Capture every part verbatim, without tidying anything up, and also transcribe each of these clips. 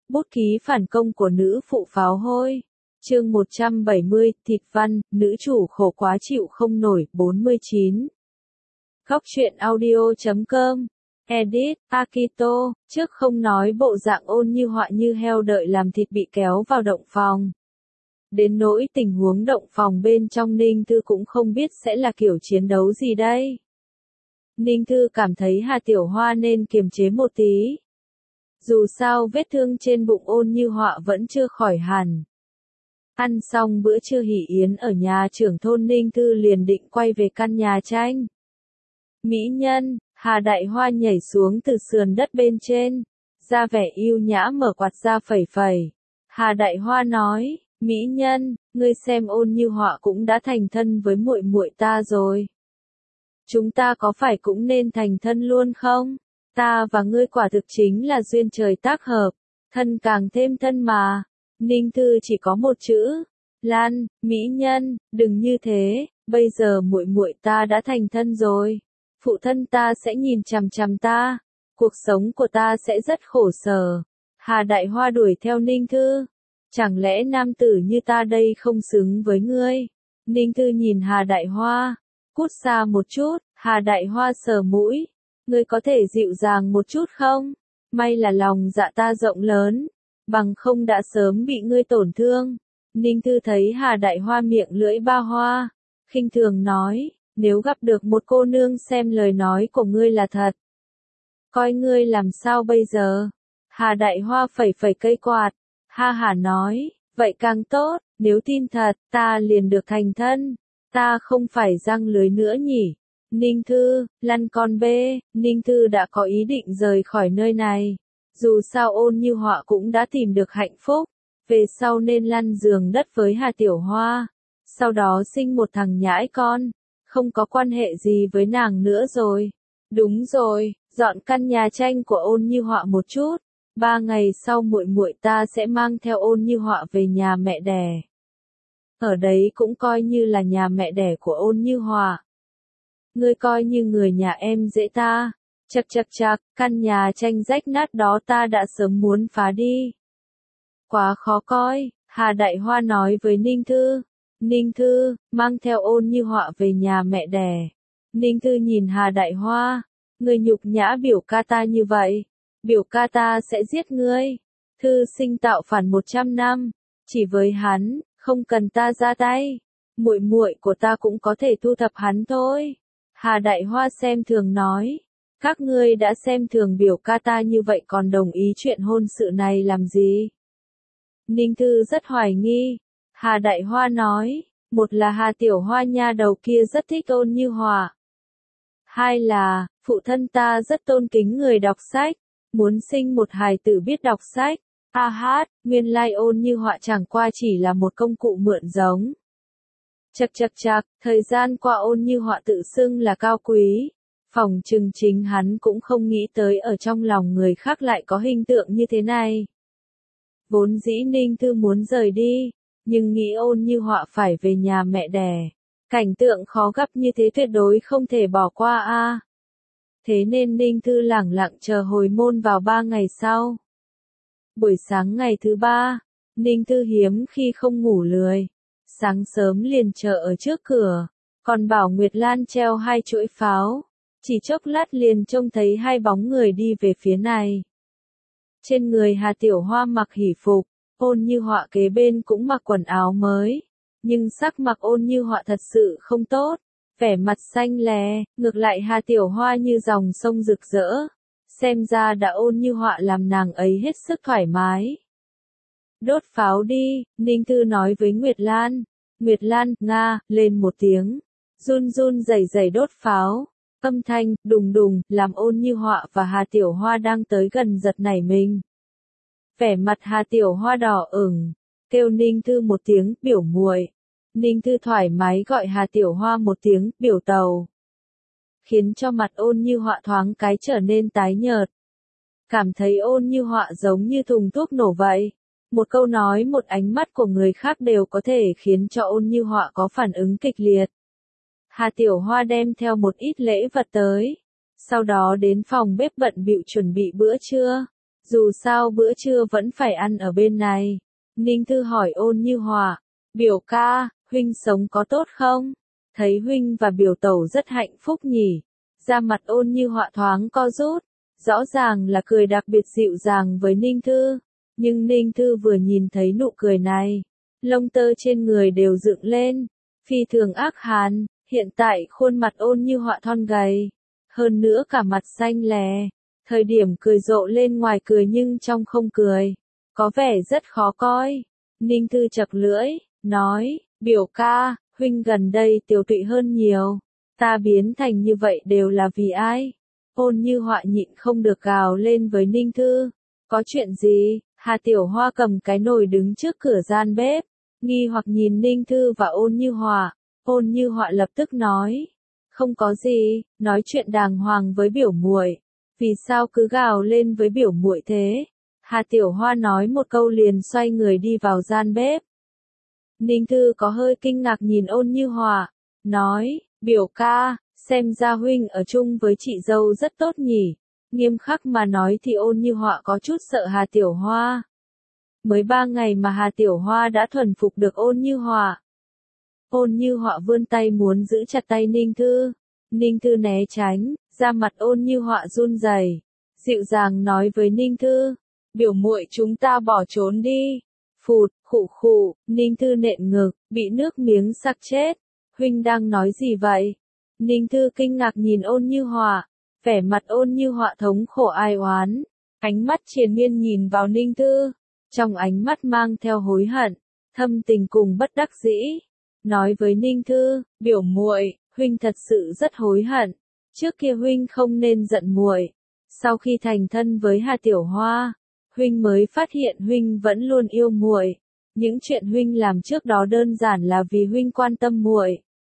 Bút ký phản công của nữ phụ pháo hôi. Chương một trăm bảy mươi, thịt văn, nữ chủ khổ quá chịu không nổi, bốn mươi chín. Góc truyện audio chấm com. Edit, Akito, trước không nói bộ dạng Ôn Như Họa như heo đợi làm thịt bị kéo vào động phòng. Đến nỗi tình huống động phòng bên trong Ninh Thư cũng không biết sẽ là kiểu chiến đấu gì đây. Ninh Thư cảm thấy Hà Tiểu Hoa nên kiềm chế một tí. Dù sao vết thương trên bụng Ôn Như Họa vẫn chưa khỏi hẳn. Ăn xong bữa trưa hỷ yến ở nhà trưởng thôn, Ninh Thư liền định quay về căn nhà tranh. Mỹ nhân, Hà Đại Hoa nhảy xuống từ sườn đất bên trên, ra vẻ yêu nhã mở quạt ra phẩy phẩy. Hà Đại Hoa nói, Mỹ nhân, ngươi xem Ôn Như Họa cũng đã thành thân với muội muội ta rồi. Chúng ta có phải cũng nên thành thân luôn không? Ta và ngươi quả thực chính là duyên trời tác hợp, thân càng thêm thân mà. Ninh Thư chỉ có một chữ, Lan, mỹ nhân, đừng như thế, bây giờ muội muội ta đã thành thân rồi. Phụ thân ta sẽ nhìn chằm chằm ta, cuộc sống của ta sẽ rất khổ sở. Hà Đại Hoa đuổi theo Ninh Thư, chẳng lẽ nam tử như ta đây không xứng với ngươi? Ninh Thư nhìn Hà Đại Hoa, cút xa một chút. Hà Đại Hoa sờ mũi, ngươi có thể dịu dàng một chút không? May là lòng dạ ta rộng lớn, bằng không đã sớm bị ngươi tổn thương. Ninh Thư thấy Hà Đại Hoa miệng lưỡi ba hoa, khinh thường nói, nếu gặp được một cô nương xem lời nói của ngươi là thật, coi ngươi làm sao bây giờ? Hà Đại Hoa phẩy phẩy cây quạt, ha hả nói, vậy càng tốt, nếu tin thật, ta liền được thành thân, ta không phải răng lưới nữa nhỉ? Ninh Thư, lăn con bê. Ninh Thư đã có ý định rời khỏi nơi này. Dù sao Ôn Như Họa cũng đã tìm được hạnh phúc, về sau nên lăn giường đất với Hà Tiểu Hoa, sau đó sinh một thằng nhãi con, không có quan hệ gì với nàng nữa rồi. Đúng rồi, dọn căn nhà tranh của Ôn Như Họa một chút, ba ngày sau muội muội ta sẽ mang theo Ôn Như Họa về nhà mẹ đẻ. Ở đấy cũng coi như là nhà mẹ đẻ của Ôn Như Họa. Ngươi coi như người nhà em dễ ta. Chậc chậc chậc, căn nhà tranh rách nát đó ta đã sớm muốn phá đi. Quá khó coi, Hà Đại Hoa nói với Ninh Thư. Ninh Thư, mang theo Ôn Như Họa về nhà mẹ đẻ. Ninh Thư nhìn Hà Đại Hoa, ngươi nhục nhã biểu ca ta như vậy, biểu ca ta sẽ giết ngươi. Thư sinh tạo phản một trăm năm, chỉ với hắn, không cần ta ra tay, muội muội của ta cũng có thể thu thập hắn thôi. Hà Đại Hoa xem thường nói, các ngươi đã xem thường biểu ca ta như vậy còn đồng ý chuyện hôn sự này làm gì? Ninh Thư rất hoài nghi. Hà Đại Hoa nói, một là Hà Tiểu Hoa nha đầu kia rất thích Ôn Như Họa. Hai là, phụ thân ta rất tôn kính người đọc sách, muốn sinh một hài tử biết đọc sách. A hát, nguyên lai Ôn Như Họa chẳng qua chỉ là một công cụ mượn giống. Chậc chậc chậc, thời gian qua Ôn Như Họa tự xưng là cao quý, phỏng chừng chính hắn cũng không nghĩ tới ở trong lòng người khác lại có hình tượng như thế này. Vốn dĩ Ninh Thư muốn rời đi, nhưng nghĩ Ôn Như Họa phải về nhà mẹ đẻ, cảnh tượng khó gặp như thế tuyệt đối không thể bỏ qua a. À. Thế nên Ninh Thư lẳng lặng chờ hồi môn vào ba ngày sau. Buổi sáng ngày thứ ba, Ninh Thư hiếm khi không ngủ lười. Sáng sớm liền chờ ở trước cửa, còn bảo Nguyệt Lan treo hai chuỗi pháo. Chỉ chốc lát liền trông thấy hai bóng người đi về phía này. Trên người Hà Tiểu Hoa mặc hỷ phục, Ôn Như Họa kế bên cũng mặc quần áo mới. Nhưng sắc mặt Ôn Như Họa thật sự không tốt, vẻ mặt xanh lè, ngược lại Hà Tiểu Hoa như dòng sông rực rỡ. Xem ra đã Ôn Như Họa làm nàng ấy hết sức thoải mái. Đốt pháo đi, Ninh Thư nói với Nguyệt Lan. Nguyệt Lan, nga, lên một tiếng. Run run rẩy rẩy đốt pháo. Âm thanh, đùng đùng, làm Ôn Như Họa và Hà Tiểu Hoa đang tới gần giật nảy mình. Vẻ mặt Hà Tiểu Hoa đỏ ửng, kêu Ninh Thư một tiếng, biểu muội. Ninh Thư thoải mái gọi Hà Tiểu Hoa một tiếng, biểu tàu. Khiến cho mặt Ôn Như Họa thoáng cái trở nên tái nhợt. Cảm thấy Ôn Như Họa giống như thùng thuốc nổ vậy. Một câu nói một ánh mắt của người khác đều có thể khiến cho Ôn Như Họa có phản ứng kịch liệt. Hà Tiểu Hoa đem theo một ít lễ vật tới. Sau đó đến phòng bếp bận bịu chuẩn bị bữa trưa. Dù sao bữa trưa vẫn phải ăn ở bên này. Ninh Thư hỏi Ôn Như Họa, biểu ca, huynh sống có tốt không? Thấy huynh và biểu tẩu rất hạnh phúc nhỉ. Da mặt Ôn Như Họa thoáng co rút, rõ ràng là cười đặc biệt dịu dàng với Ninh Thư. Nhưng Ninh Thư vừa nhìn thấy nụ cười này, lông tơ trên người đều dựng lên, phi thường ác hàn. Hiện tại khuôn mặt Ôn Như Họa thon gầy, hơn nữa cả mặt xanh lè, thời điểm cười rộ lên ngoài cười nhưng trong không cười, có vẻ rất khó coi. Ninh Thư chật lưỡi, nói, biểu ca, huynh gần đây tiều tụy hơn nhiều, ta biến thành như vậy đều là vì ai? Ôn Như Họa nhịn không được gào lên với Ninh Thư, có chuyện gì? Hà Tiểu Hoa cầm cái nồi đứng trước cửa gian bếp, nghi hoặc nhìn Ninh Thư và Ôn Như Họa. Ôn Như Họa lập tức nói, không có gì, nói chuyện đàng hoàng với biểu muội, vì sao cứ gào lên với biểu muội thế? Hà Tiểu Hoa nói một câu liền xoay người đi vào gian bếp. Ninh Thư có hơi kinh ngạc nhìn Ôn Như Họa, nói, biểu ca, xem ra huynh ở chung với chị dâu rất tốt nhỉ. Nghiêm khắc mà nói thì Ôn Như Họa có chút sợ Hà Tiểu Hoa. Mới ba ngày mà Hà Tiểu Hoa đã thuần phục được Ôn Như Họa. Ôn Như Họa vươn tay muốn giữ chặt tay Ninh Thư. Ninh Thư né tránh, da mặt Ôn Như Họa run rẩy, dịu dàng nói với Ninh Thư, biểu muội chúng ta bỏ trốn đi. Phụt, khụ khụ, Ninh Thư nện ngực, bị nước miếng sặc chết. Huynh đang nói gì vậy? Ninh Thư kinh ngạc nhìn Ôn Như Họa, vẻ mặt Ôn Như Họa thống khổ ai oán, ánh mắt triền miên nhìn vào Ninh Thư, trong ánh mắt mang theo hối hận, thâm tình cùng bất đắc dĩ. Nói với Ninh Thư, biểu muội, huynh thật sự rất hối hận, trước kia huynh không nên giận muội. Sau khi thành thân với Hà Tiểu Hoa, huynh mới phát hiện huynh vẫn luôn yêu muội. Những chuyện huynh làm trước đó đơn giản là vì huynh quan tâm muội.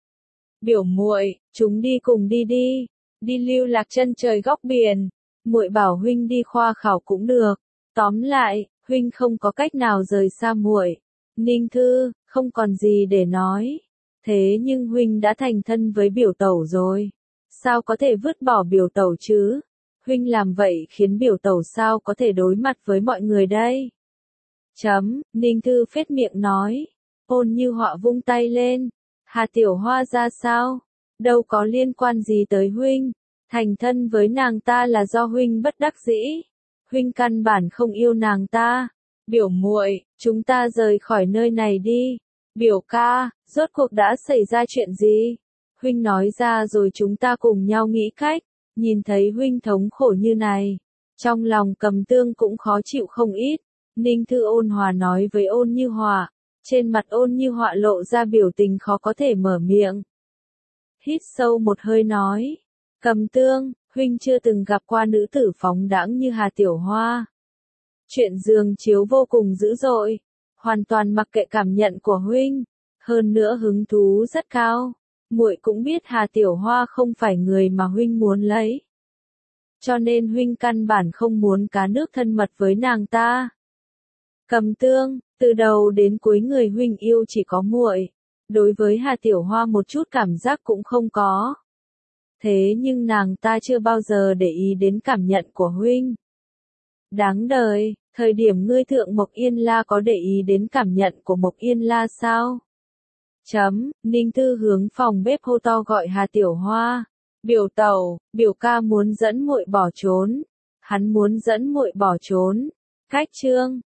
Biểu muội, chúng đi cùng đi đi, đi lưu lạc chân trời góc biển. Muội bảo huynh đi khoa khảo cũng được. Tóm lại, huynh không có cách nào rời xa muội. Ninh Thư, không còn gì để nói. Thế nhưng huynh đã thành thân với biểu tẩu rồi. Sao có thể vứt bỏ biểu tẩu chứ? Huynh làm vậy khiến biểu tẩu sao có thể đối mặt với mọi người đây? Chấm, Ninh Thư phết miệng nói. Ôn Như Họa vung tay lên. Hà Tiểu Hoa ra sao? Đâu có liên quan gì tới huynh. Thành thân với nàng ta là do huynh bất đắc dĩ. Huynh căn bản không yêu nàng ta. Biểu muội, chúng ta rời khỏi nơi này đi. Biểu ca, rốt cuộc đã xảy ra chuyện gì? Huynh nói ra rồi chúng ta cùng nhau nghĩ cách. Nhìn thấy huynh thống khổ như này, trong lòng Cầm Tương cũng khó chịu không ít. Ninh Thư ôn hòa nói với Ôn Như Họa, trên mặt Ôn Như Họa lộ ra biểu tình khó có thể mở miệng. Hít sâu một hơi nói, Cầm Tương, huynh chưa từng gặp qua nữ tử phóng đãng như Hà Tiểu Hoa. Chuyện giường chiếu vô cùng dữ dội, hoàn toàn mặc kệ cảm nhận của huynh, hơn nữa hứng thú rất cao. Muội cũng biết Hà Tiểu Hoa không phải người mà huynh muốn lấy. Cho nên huynh căn bản không muốn cá nước thân mật với nàng ta. Cầm Tương, từ đầu đến cuối người huynh yêu chỉ có muội, đối với Hà Tiểu Hoa một chút cảm giác cũng không có. Thế nhưng nàng ta chưa bao giờ để ý đến cảm nhận của huynh. Đáng đời, thời điểm ngươi thượng Mộc Yên La có để ý đến cảm nhận của Mộc Yên La sao? Chấm, Ninh Thư hướng phòng bếp hô to gọi Hà Tiểu Hoa. Biểu tẩu, biểu ca muốn dẫn muội bỏ trốn. Hắn muốn dẫn muội bỏ trốn. Cách chương